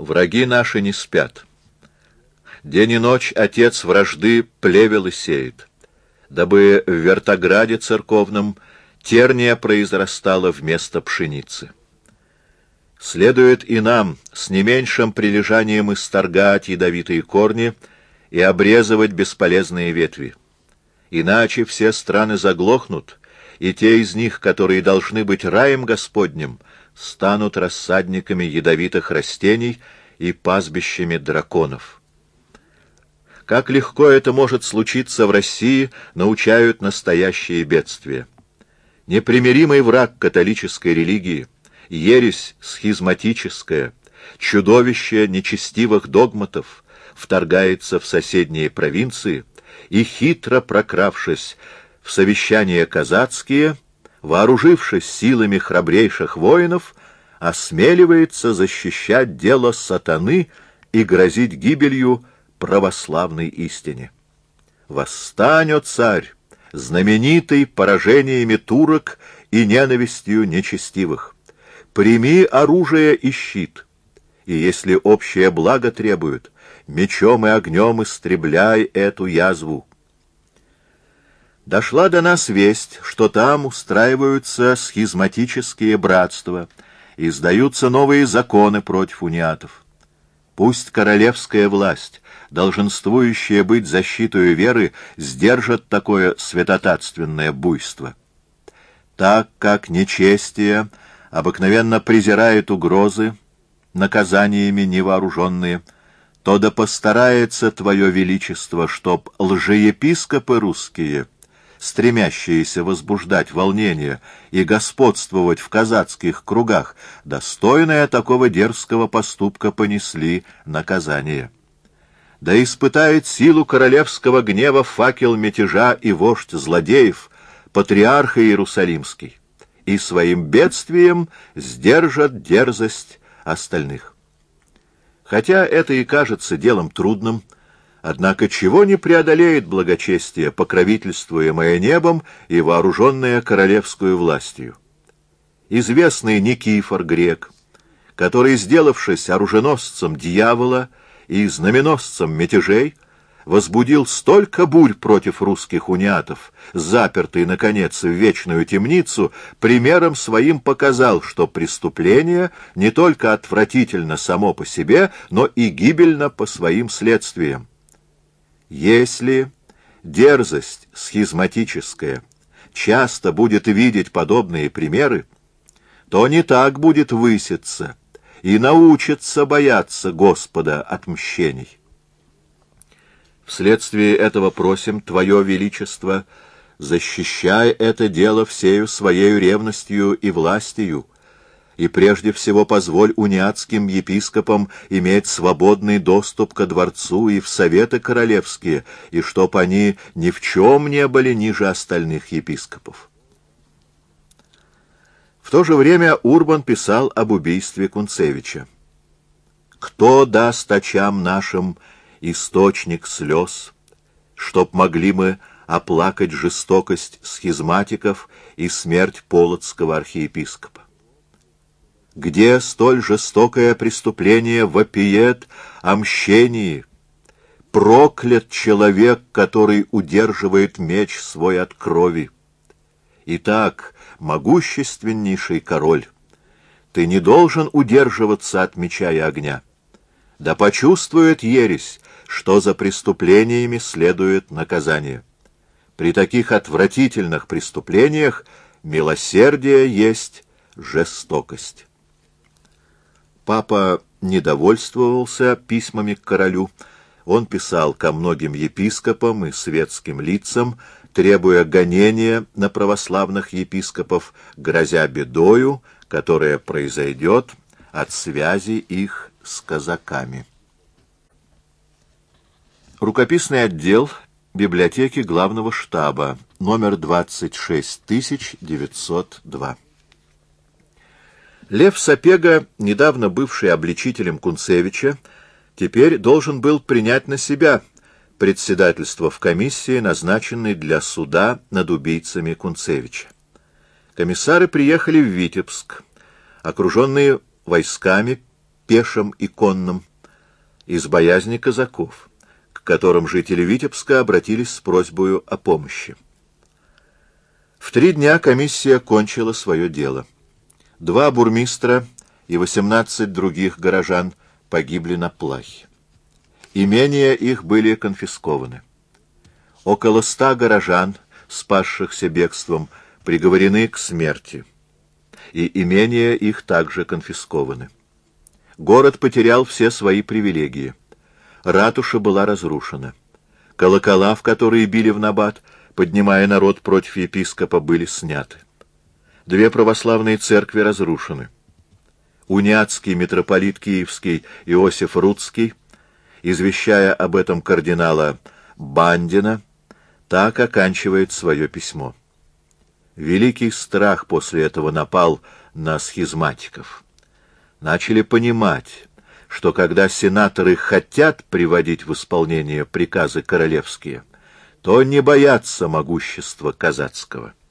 Враги наши не спят. День и ночь отец вражды плевел и сеет, дабы в вертограде церковном терния произрастала вместо пшеницы. Следует и нам с не меньшим прилежанием исторгать ядовитые корни и обрезывать бесполезные ветви. Иначе все страны заглохнут, и те из них, которые должны быть раем Господним, станут рассадниками ядовитых растений и пастбищами драконов. Как легко это может случиться в России, научают настоящие бедствия. Непримиримый враг католической религии, ересь схизматическая, чудовище нечестивых догматов вторгается в соседние провинции и, хитро прокравшись в совещания казацкие, вооружившись силами храбрейших воинов, осмеливается защищать дело сатаны и грозить гибелью православной истине. Восстань, о царь, знаменитый поражениями турок и ненавистью нечестивых! Прими оружие и щит, и, если общее благо требует, мечом и огнем истребляй эту язву. Дошла до нас весть, что там устраиваются схизматические братства, и издаются новые законы против униатов. Пусть королевская власть, долженствующая быть защитою веры, сдержит такое святотатственное буйство. Так как нечестие обыкновенно презирает угрозы, наказаниями невооруженные, то да постарается Твое Величество, чтоб лжеепископы русские, стремящиеся возбуждать волнение и господствовать в казацких кругах, достойные такого дерзкого поступка понесли наказание. Да испытает силу королевского гнева факел мятежа и вождь злодеев, патриарх Иерусалимский, и своим бедствием сдержат дерзость остальных. Хотя это и кажется делом трудным, однако чего не преодолеет благочестие, покровительствуемое небом и вооруженное королевскую властью? Известный Никифор Грек, который, сделавшись оруженосцем дьявола и знаменосцем мятежей, возбудил столько бурь против русских униатов, запертый, наконец, в вечную темницу, примером своим показал, что преступление не только отвратительно само по себе, но и гибельно по своим следствиям. Если дерзость схизматическая часто будет видеть подобные примеры, то не так будет выситься и научится бояться Господа отмщений. Вследствие этого просим Твое Величество, защищай это дело всею своею ревностью и властью, и прежде всего позволь униатским епископам иметь свободный доступ ко дворцу и в советы королевские, и чтоб они ни в чем не были ниже остальных епископов. В то же время Урбан писал об убийстве Кунцевича. «Кто даст очам нашим источник слез, чтоб могли мы оплакать жестокость схизматиков и смерть полоцкого архиепископа? Где столь жестокое преступление вопиет о мщении? Проклят человек, который удерживает меч свой от крови. Итак, могущественнейший король, ты не должен удерживаться от меча и огня. Да почувствует ересь, что за преступлениями следует наказание. При таких отвратительных преступлениях милосердие есть жестокость». Папа недовольствовался письмами к королю. Он писал ко многим епископам и светским лицам, требуя гонения на православных епископов, грозя бедою, которая произойдет от связи их с казаками. Рукописный отдел библиотеки Главного штаба, номер 26902. Лев Сапега, недавно бывший обличителем Кунцевича, теперь должен был принять на себя председательство в комиссии, назначенной для суда над убийцами Кунцевича. Комиссары приехали в Витебск, окруженные войсками, пешим и конным, из боязни казаков, к которым жители Витебска обратились с просьбой о помощи. В 3 дня комиссия кончила свое дело. 2 бурмистра и 18 других горожан погибли на плахе. Имения их были конфискованы. Около 100 горожан, спасшихся бегством, приговорены к смерти, и имения их также конфискованы. Город потерял все свои привилегии. Ратуша была разрушена. Колокола, в которые били в набат, поднимая народ против епископа, были сняты. 2 православные церкви разрушены. Униатский митрополит Киевский Иосиф Рудский, извещая об этом кардинала Бандина, так оканчивает свое письмо. Великий страх после этого напал на схизматиков. Начали понимать, что когда сенаторы хотят приводить в исполнение приказы королевские, то не боятся могущества казацкого.